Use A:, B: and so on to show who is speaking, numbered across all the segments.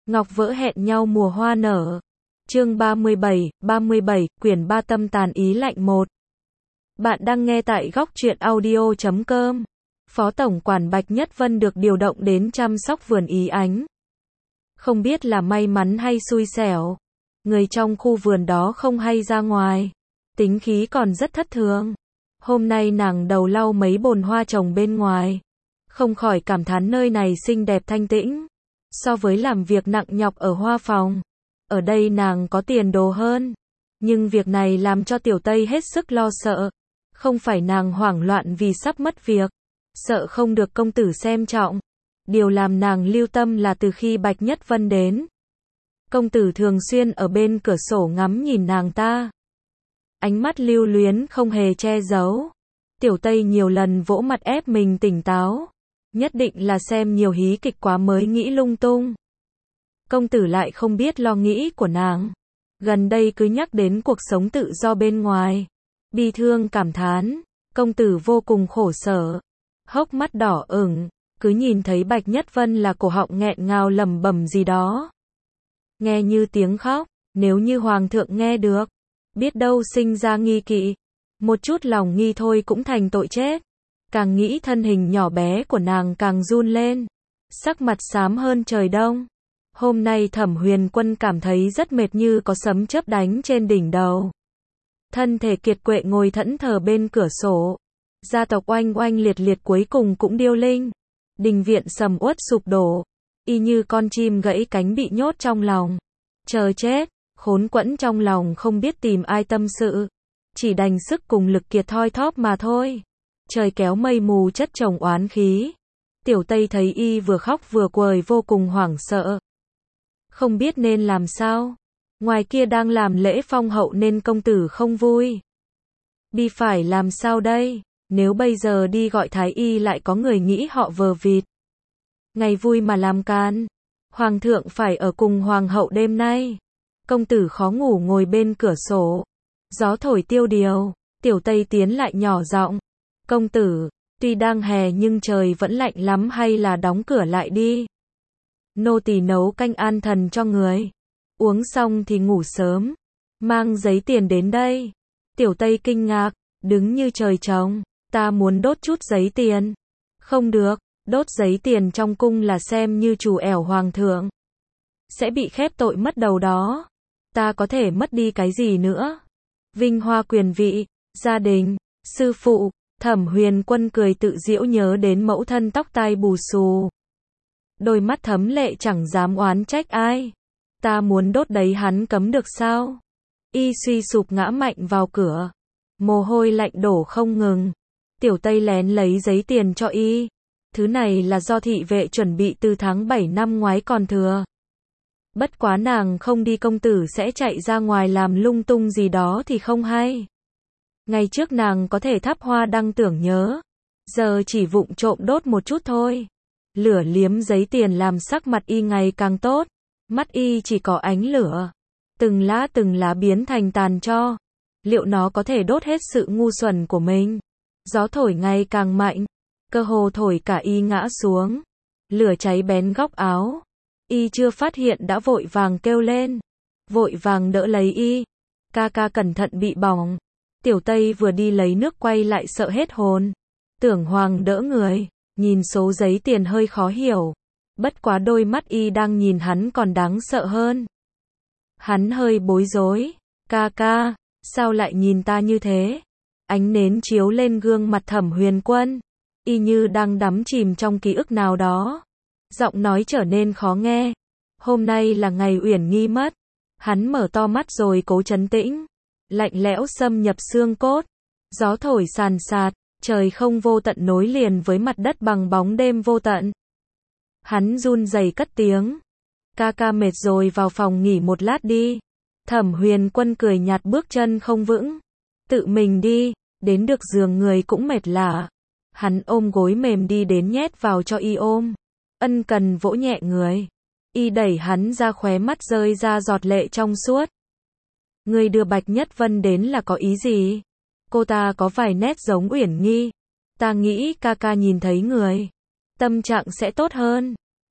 A: Ngọc vỡ hẹn nhau mùa hoa nở. Chương 37, quyển 3 tâm tàn ý lạnh 1. Bạn đang nghe tại góc truyện audio.com. Phó Tổng quản Bạch Nhất Vân được điều động đến chăm sóc vườn Ý Ánh. Không biết là may mắn hay xui xẻo, người trong khu vườn đó không hay ra ngoài, tính khí còn rất thất thường. Hôm nay nàng đầu lau mấy bồn hoa trồng bên ngoài, không khỏi cảm thán nơi này xinh đẹp thanh tĩnh. So với làm việc nặng nhọc ở hoa phòng, ở đây nàng có tiền đồ hơn. Nhưng việc này làm cho Tiểu Tây hết sức lo sợ. Không phải nàng hoảng loạn vì sắp mất việc, sợ không được công tử xem trọng. Điều làm nàng lưu tâm là từ khi Bạch Nhất Vân đến, công tử thường xuyên ở bên cửa sổ ngắm nhìn nàng ta. Ánh mắt lưu luyến không hề che giấu. Tiểu Tây nhiều lần vỗ mặt ép mình tỉnh táo. Nhất định là xem nhiều hí kịch quá mới nghĩ lung tung. Công tử lại không biết lo nghĩ của nàng. Gần đây cứ nhắc đến cuộc sống tự do bên ngoài. Bi thương cảm thán. Công tử vô cùng khổ sở. Hốc mắt đỏ ửng. Cứ nhìn thấy Bạch Nhất Vân là cổ họng nghẹn ngào lẩm bẩm gì đó. Nghe như tiếng khóc. Nếu như hoàng thượng nghe được, biết đâu sinh ra nghi kỵ. Một chút lòng nghi thôi cũng thành tội chết. Càng nghĩ thân hình nhỏ bé của nàng càng run lên. Sắc mặt xám hơn trời đông. Hôm nay Thẩm Huyền Quân cảm thấy rất mệt như có sấm chớp đánh trên đỉnh đầu. Thân thể kiệt quệ ngồi thẫn thờ bên cửa sổ. Gia tộc oanh oanh liệt liệt cuối cùng cũng điêu linh. Đình viện sầm uất sụp đổ. Y như con chim gãy cánh bị nhốt trong lòng. Chờ chết, khốn quẫn trong lòng không biết tìm ai tâm sự. Chỉ đành sức cùng lực kiệt thoi thóp mà thôi. Trời kéo mây mù chất chồng oán khí. Tiểu Tây thấy y vừa khóc vừa quời vô cùng hoảng sợ. Không biết nên làm sao. Ngoài kia đang làm lễ phong hậu nên công tử không vui. Đi phải làm sao đây? Nếu bây giờ đi gọi thái y lại có người nghĩ họ vờ vịt. Ngày vui mà làm can. Hoàng thượng phải ở cùng hoàng hậu đêm nay. Công tử khó ngủ ngồi bên cửa sổ. Gió thổi tiêu điều. Tiểu Tây tiến lại nhỏ giọng. Công tử, tuy đang hè nhưng trời vẫn lạnh lắm, hay là đóng cửa lại đi. Nô tỳ nấu canh an thần cho người. Uống xong thì ngủ sớm. Mang giấy tiền đến đây. Tiểu Tây kinh ngạc, đứng như trời trồng. Ta muốn đốt chút giấy tiền. Không được, đốt giấy tiền trong cung là xem như trù ẻo hoàng thượng. Sẽ bị khép tội mất đầu đó. Ta có thể mất đi cái gì nữa? Vinh hoa quyền vị, gia đình, sư phụ. Thẩm Huyền Quân cười tự giễu nhớ đến mẫu thân tóc tai bù xù. Đôi mắt thấm lệ chẳng dám oán trách ai. Ta muốn đốt đấy hắn cấm được sao? Y suy sụp ngã mạnh vào cửa. Mồ hôi lạnh đổ không ngừng. Tiểu Tây lén lấy giấy tiền cho y. Thứ này là do thị vệ chuẩn bị từ tháng 7 năm ngoái còn thừa. Bất quá nàng không đi công tử sẽ chạy ra ngoài làm lung tung gì đó thì không hay. Ngày trước nàng có thể thắp hoa đăng tưởng nhớ. Giờ chỉ vụng trộm đốt một chút thôi. Lửa liếm giấy tiền làm sắc mặt y ngày càng tốt. Mắt y chỉ có ánh lửa. Từng lá biến thành tàn tro. Liệu nó có thể đốt hết sự ngu xuẩn của mình? Gió thổi ngày càng mạnh. Cơ hồ thổi cả y ngã xuống. Lửa cháy bén góc áo. Y chưa phát hiện đã vội vàng kêu lên. Vội vàng đỡ lấy y. Ca ca cẩn thận bị bỏng. Tiểu Tây vừa đi lấy nước quay lại sợ hết hồn. Tưởng hoàng đỡ người. Nhìn số giấy tiền hơi khó hiểu. Bất quá đôi mắt y đang nhìn hắn còn đáng sợ hơn. Hắn hơi bối rối. Ca ca, sao lại nhìn ta như thế? Ánh nến chiếu lên gương mặt Thẩm Huyền Quân. Y như đang đắm chìm trong ký ức nào đó. Giọng nói trở nên khó nghe. Hôm nay là ngày Uyển Nghi mất. Hắn mở to mắt rồi cố trấn tĩnh. Lạnh lẽo xâm nhập xương cốt. Gió thổi sàn sạt. Trời không vô tận nối liền với mặt đất bằng bóng đêm vô tận. Hắn run rẩy cất tiếng. Ca ca mệt rồi, vào phòng nghỉ một lát đi. Thẩm Huyền Quân cười nhạt bước chân không vững. Tự mình đi, đến được giường người cũng mệt lả. Hắn ôm gối mềm đi đến nhét vào cho y ôm. Ân cần vỗ nhẹ người. Y đẩy hắn ra, khóe mắt rơi ra giọt lệ trong suốt. Người đưa Bạch Nhất Vân đến là có ý gì? Cô ta có vài nét giống Uyển Nghi. Ta nghĩ ca ca nhìn thấy người, tâm trạng sẽ tốt hơn.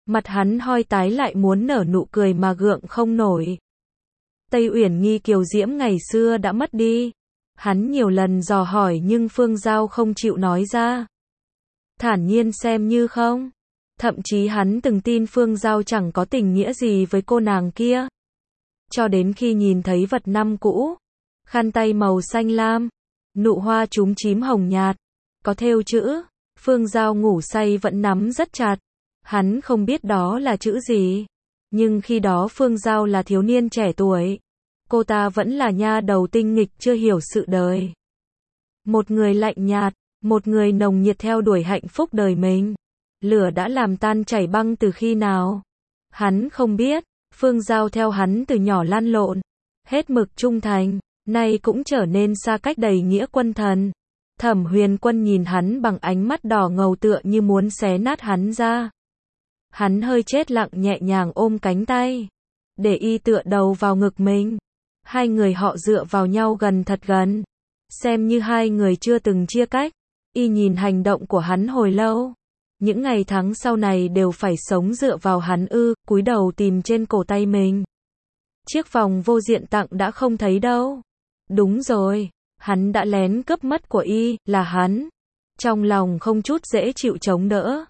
A: Mặt hắn hoi tái lại muốn nở nụ cười mà gượng không nổi. Tây Uyển Nghi kiều diễm ngày xưa đã mất đi. Hắn nhiều lần dò hỏi nhưng Phương Giao không chịu nói ra. Thản nhiên xem như không. Thậm chí hắn từng tin Phương Giao chẳng có tình nghĩa gì với cô nàng kia. Cho đến khi nhìn thấy vật năm cũ. Khăn tay màu xanh lam. Nụ hoa chúm chím hồng nhạt. Có thêu chữ. Phương Giao ngủ say vẫn nắm rất chặt. Hắn không biết đó là chữ gì. Nhưng khi đó Phương Giao là thiếu niên trẻ tuổi. Cô ta vẫn là nha đầu tinh nghịch chưa hiểu sự đời. Một người lạnh nhạt, một người nồng nhiệt theo đuổi hạnh phúc đời mình. Lửa đã làm tan chảy băng từ khi nào? Hắn không biết. Phương Giao theo hắn từ nhỏ lăn lộn. Hết mực trung thành. Nay cũng trở nên xa cách đầy nghĩa quân thần. Thẩm Huyền Quân nhìn hắn bằng ánh mắt đỏ ngầu tựa như muốn xé nát hắn ra. Hắn hơi chết lặng nhẹ nhàng ôm cánh tay. Để y tựa đầu vào ngực mình. Hai người họ dựa vào nhau gần thật gần. Xem như hai người chưa từng chia cách. Y nhìn hành động của hắn hồi lâu. Những ngày tháng sau này đều phải sống dựa vào hắn ư, cúi đầu tìm trên cổ tay mình. Chiếc vòng vô diện tặng đã không thấy đâu. Đúng rồi, hắn đã lén cướp mất của y, là hắn. Trong lòng không chút dễ chịu chống đỡ.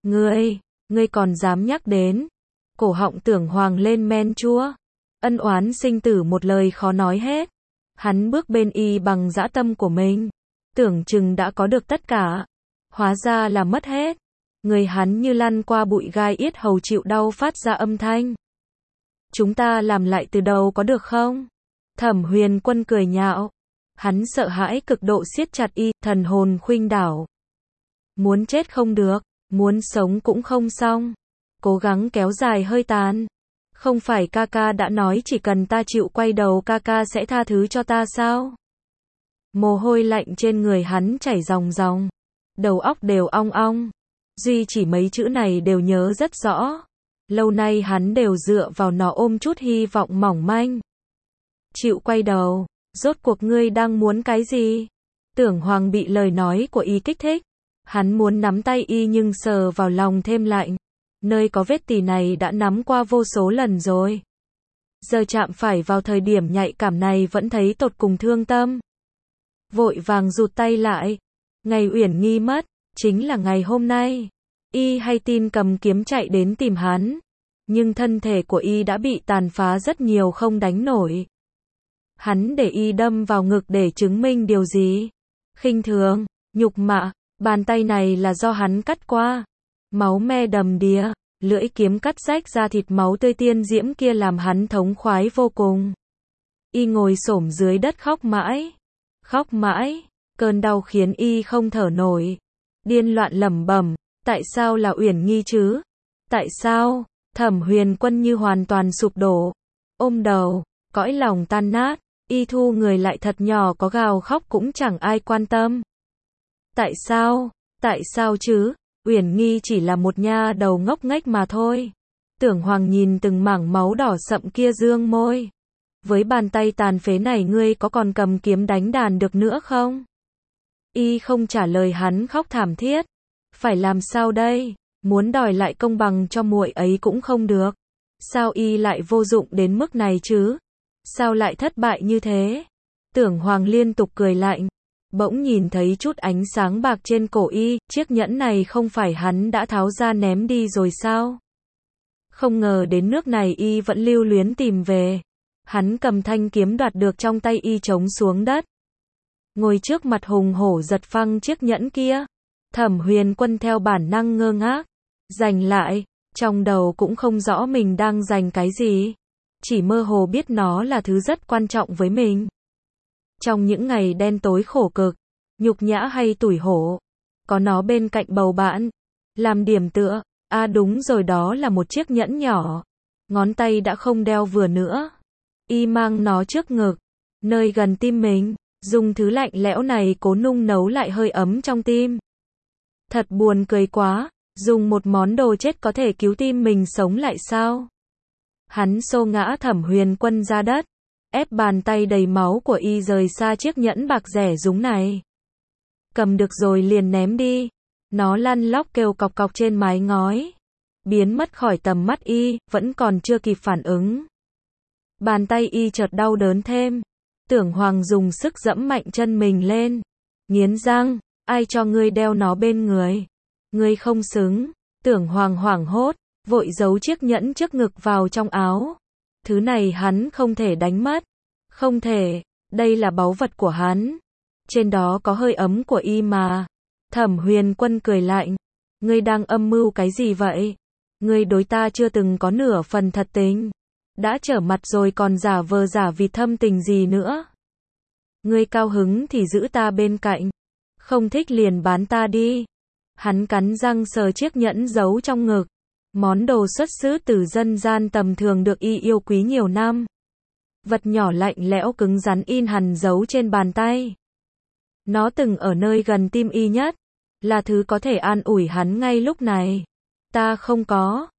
A: Ngươi còn dám nhắc đến. Cổ họng Tưởng Hoàng lên men chua. Ân oán sinh tử một lời khó nói hết. Hắn bước bên y bằng dã tâm của mình. Tưởng chừng đã có được tất cả. Hóa ra là mất hết. Người hắn như lăn qua bụi gai yết hầu chịu đau phát ra âm thanh. Chúng ta làm lại từ đầu có được không? Thẩm Huyền Quân cười nhạo. Hắn sợ hãi cực độ siết chặt y, thần hồn khuynh đảo. Muốn chết không được, muốn sống cũng không xong. Cố gắng kéo dài hơi tàn. Không phải ca ca đã nói chỉ cần ta chịu quay đầu ca ca sẽ tha thứ cho ta sao? Mồ hôi lạnh trên người hắn chảy ròng ròng. Đầu óc đều ong ong. Duy chỉ mấy chữ này đều nhớ rất rõ. Lâu nay hắn đều dựa vào nó ôm chút hy vọng mỏng manh. Chịu quay đầu, rốt cuộc ngươi đang muốn cái gì? Tưởng Hoàng bị lời nói của y kích thích. Hắn muốn nắm tay y nhưng sờ vào lòng thêm lạnh. Nơi có vết tì này đã nắm qua vô số lần rồi. Giờ chạm phải vào thời điểm nhạy cảm này vẫn thấy tột cùng thương tâm. Vội vàng rụt tay lại. Ngày Uyển Nghi mất, chính là ngày hôm nay. Y hay tin cầm kiếm chạy đến tìm hắn. Nhưng thân thể của y đã bị tàn phá rất nhiều không đánh nổi. Hắn để y đâm vào ngực để chứng minh điều gì? Khinh thường, nhục mạ, bàn tay này là do hắn cắt qua. Máu me đầm đìa, lưỡi kiếm cắt rách ra thịt máu tươi tiên diễm kia làm hắn thống khoái vô cùng. Y ngồi xổm dưới đất khóc mãi, cơn đau khiến y không thở nổi. Điên loạn lẩm bẩm, tại sao là Uyển Nghi chứ? Tại sao? Thẩm Huyền Quân như hoàn toàn sụp đổ. Ôm đầu, cõi lòng tan nát, y thu người lại thật nhỏ có gào khóc cũng chẳng ai quan tâm. Tại sao? Tại sao chứ? Uyển Nghi chỉ là một nha đầu ngốc nghếch mà thôi. Tưởng Hoàng nhìn từng mảng máu đỏ sậm kia dương môi. Với bàn tay tàn phế này ngươi có còn cầm kiếm đánh đàn được nữa không? Y không trả lời hắn khóc thảm thiết. Phải làm sao đây? Muốn đòi lại công bằng cho muội ấy cũng không được. Sao y lại vô dụng đến mức này chứ? Sao lại thất bại như thế? Tưởng Hoàng liên tục cười lạnh. Bỗng nhìn thấy chút ánh sáng bạc trên cổ y, chiếc nhẫn này không phải hắn đã tháo ra ném đi rồi sao? Không ngờ đến nước này y vẫn lưu luyến tìm về. Hắn cầm thanh kiếm đoạt được trong tay y trống xuống đất. Ngồi trước mặt hùng hổ giật phăng chiếc nhẫn kia. Thẩm Huyền Quân theo bản năng ngơ ngác. Giành lại, trong đầu cũng không rõ mình đang giành cái gì. Chỉ mơ hồ biết nó là thứ rất quan trọng với mình. Trong những ngày đen tối khổ cực, nhục nhã hay tủi hổ, có nó bên cạnh bầu bạn, làm điểm tựa. À đúng rồi, đó là một chiếc nhẫn nhỏ. Ngón tay đã không đeo vừa nữa. Y mang nó trước ngực, nơi gần tim mình, dùng thứ lạnh lẽo này cố nung nấu lại hơi ấm trong tim. Thật buồn cười quá, dùng một món đồ chết có thể cứu tim mình sống lại sao? Hắn xô ngã Thẩm Huyền Quân ra đất, ép bàn tay đầy máu của y rời xa chiếc nhẫn bạc rẻ rúng này. Cầm được rồi liền ném đi. Nó lăn lóc kêu cọc cọc trên mái ngói. biến mất khỏi tầm mắt y, vẫn còn chưa kịp phản ứng. Bàn tay y chợt đau đớn thêm. Tưởng Hoàng dùng sức giẫm mạnh chân mình lên. Nghiến răng, ai cho ngươi đeo nó bên người? Ngươi không xứng. Tưởng Hoàng hoảng hốt, vội giấu chiếc nhẫn trước ngực vào trong áo. Thứ này hắn không thể đánh mất. Không thể, đây là báu vật của hắn. Trên đó có hơi ấm của y mà. Thẩm Huyền Quân cười lạnh. Ngươi đang âm mưu cái gì vậy? Ngươi đối ta chưa từng có nửa phần thật tình. Đã trở mặt rồi còn giả vờ giả vịt thâm tình gì nữa? Ngươi cao hứng thì giữ ta bên cạnh. Không thích liền bán ta đi. Hắn cắn răng sờ chiếc nhẫn giấu trong ngực. Món đồ xuất xứ từ dân gian tầm thường được y yêu quý nhiều năm. Vật nhỏ lạnh lẽo cứng rắn in hằn dấu trên bàn tay. Nó từng ở nơi gần tim y nhất. Là thứ có thể an ủi hắn ngay lúc này. Ta không có,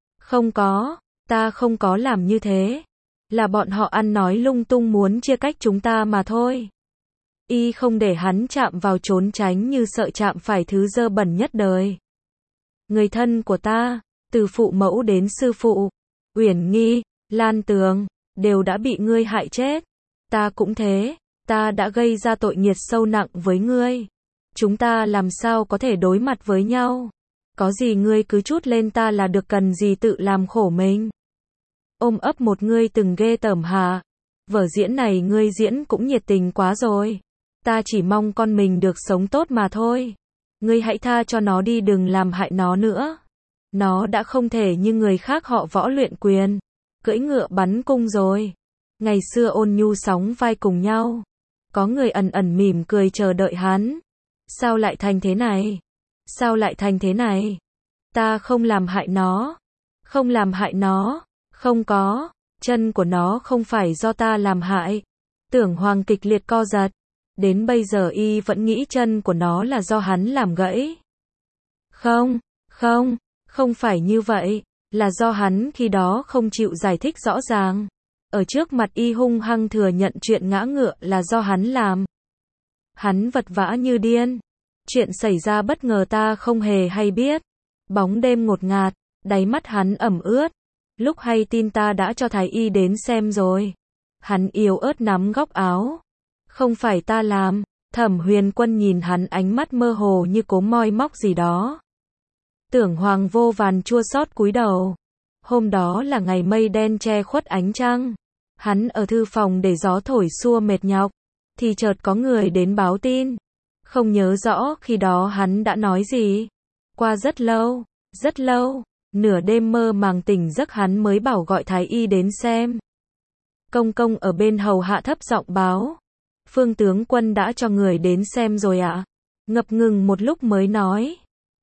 A: ta không có làm như thế. Là bọn họ ăn nói lung tung muốn chia cách chúng ta mà thôi. Y không để hắn chạm vào trốn tránh như sợ chạm phải thứ dơ bẩn nhất đời. Người thân của ta, từ phụ mẫu đến sư phụ, Uyển Nghi, Lan Tường, đều đã bị ngươi hại chết. Ta cũng thế, ta đã gây ra tội nghiệt sâu nặng với ngươi. Chúng ta làm sao có thể đối mặt với nhau? Có gì ngươi cứ trút lên ta là được, cần gì tự làm khổ mình? Ôm ấp một ngươi từng ghê tởm hả? Vở diễn này ngươi diễn cũng nhiệt tình quá rồi. Ta chỉ mong con mình được sống tốt mà thôi. Ngươi hãy tha cho nó đi, đừng làm hại nó nữa. Nó đã không thể như người khác họ Võ luyện quyền, cưỡi ngựa bắn cung rồi. Ngày xưa ôn nhu sóng vai cùng nhau. Có người ẩn ẩn mỉm cười chờ đợi hắn. Sao lại thành thế này? Sao lại thành thế này? Ta không làm hại nó. Không làm hại nó. Không có. Chân của nó không phải do ta làm hại. Tưởng Hoàng kịch liệt co giật. Đến bây giờ y vẫn nghĩ chân của nó là do hắn làm gãy. Không phải như vậy. Là do hắn khi đó không chịu giải thích rõ ràng. Ở trước mặt y hung hăng thừa nhận chuyện ngã ngựa là do hắn làm. Hắn vật vã như điên. Chuyện xảy ra bất ngờ ta không hề hay biết. Bóng đêm ngột ngạt, đáy mắt hắn ẩm ướt. Lúc hay tin ta đã cho thái y đến xem rồi. Hắn yếu ớt nắm góc áo. Không phải ta làm. Thẩm Huyền Quân nhìn hắn ánh mắt mơ hồ như cố moi móc gì đó. Tưởng Hoàng vô vàn chua xót cúi đầu. Hôm đó là ngày mây đen che khuất ánh trăng. Hắn ở thư phòng để gió thổi xua mệt nhọc. Thì chợt có người đến báo tin. Không nhớ rõ khi đó hắn đã nói gì. Qua rất lâu, nửa đêm mơ màng tỉnh giấc hắn mới bảo gọi thái y đến xem. Công công ở bên hầu hạ thấp giọng báo. Phương tướng quân đã cho người đến xem rồi ạ. Ngập ngừng một lúc mới nói.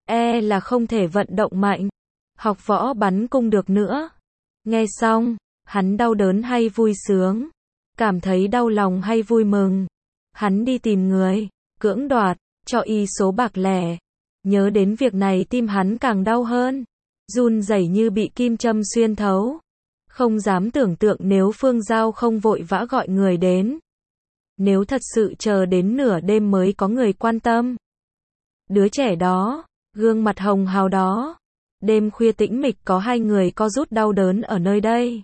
A: Là không thể vận động mạnh. Học võ bắn cung được nữa. Nghe xong, hắn đau đớn hay vui sướng? Cảm thấy đau lòng hay vui mừng? Hắn đi tìm người, cưỡng đoạt, cho y số bạc lẻ. Nhớ đến việc này tim hắn càng đau hơn. Run rẩy như bị kim châm xuyên thấu. Không dám tưởng tượng nếu Phương Giao không vội vã gọi người đến. Nếu thật sự chờ đến nửa đêm mới có người quan tâm. Đứa trẻ đó, gương mặt hồng hào đó. Đêm khuya tĩnh mịch có hai người co rút đau đớn ở nơi đây.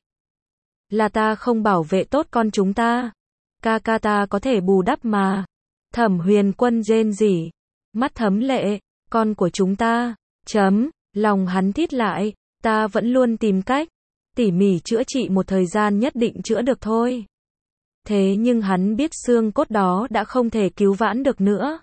A: Là ta không bảo vệ tốt con chúng ta. Ca ca ta có thể bù đắp mà. Thẩm Huyền Quân rên rỉ. Mắt thấm lệ. Con của chúng ta. Lòng hắn thít lại. Ta vẫn luôn tìm cách. Tỉ mỉ chữa trị một thời gian nhất định chữa được thôi. Thế nhưng hắn biết xương cốt đó đã không thể cứu vãn được nữa.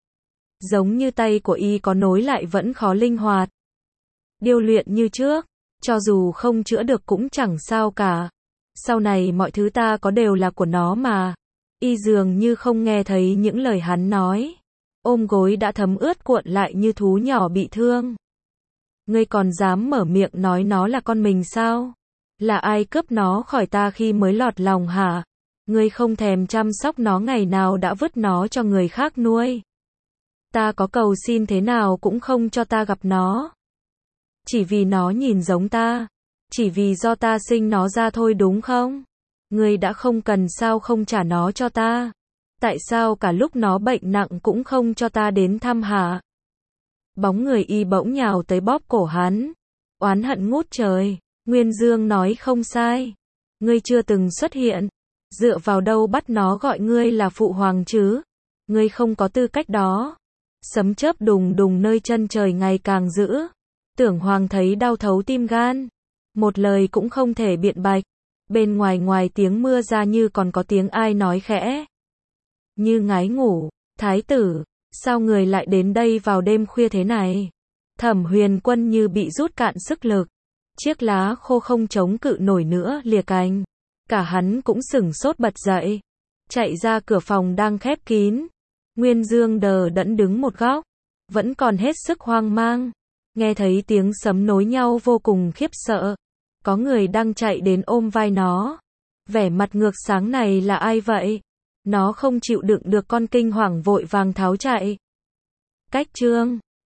A: Giống như tay của y có nối lại vẫn khó linh hoạt. Điêu luyện như trước. Cho dù không chữa được cũng chẳng sao cả. Sau này mọi thứ ta có đều là của nó mà. Y dường như không nghe thấy những lời hắn nói. Ôm gối đã thấm ướt cuộn lại như thú nhỏ bị thương. Ngươi còn dám mở miệng nói nó là con mình sao? Là ai cướp nó khỏi ta khi mới lọt lòng hả? Ngươi không thèm chăm sóc nó ngày nào đã vứt nó cho người khác nuôi. Ta có cầu xin thế nào cũng không cho ta gặp nó. Chỉ vì nó nhìn giống ta. Chỉ vì do ta sinh nó ra thôi đúng không? Ngươi đã không cần sao không trả nó cho ta? Tại sao cả lúc nó bệnh nặng cũng không cho ta đến thăm hả? Bóng người y bỗng nhào tới bóp cổ hắn. oán hận ngút trời. Nguyên Dương nói không sai. Ngươi chưa từng xuất hiện. Dựa vào đâu bắt nó gọi ngươi là phụ hoàng chứ? Ngươi không có tư cách đó. Sấm chớp đùng đùng nơi chân trời ngày càng dữ. Tưởng Hoàng thấy đau thấu tim gan. Một lời cũng không thể biện bạch. Bên ngoài tiếng mưa ra như còn có tiếng ai nói khẽ. Như ngái ngủ. Thái tử, sao người lại đến đây vào đêm khuya thế này? Thẩm Huyền Quân như bị rút cạn sức lực. Chiếc lá khô không chống cự nổi nữa lìa cành. Cả hắn cũng sửng sốt bật dậy. Chạy ra cửa phòng đang khép kín. Nguyên Dương đờ đẫn đứng một góc. Vẫn còn hết sức hoang mang. Nghe thấy tiếng sấm nối nhau vô cùng khiếp sợ. Có người đang chạy đến ôm vai nó. Vẻ mặt ngược sáng này là ai vậy? Nó không chịu đựng được con kinh hoàng vội vàng tháo chạy. Cách chương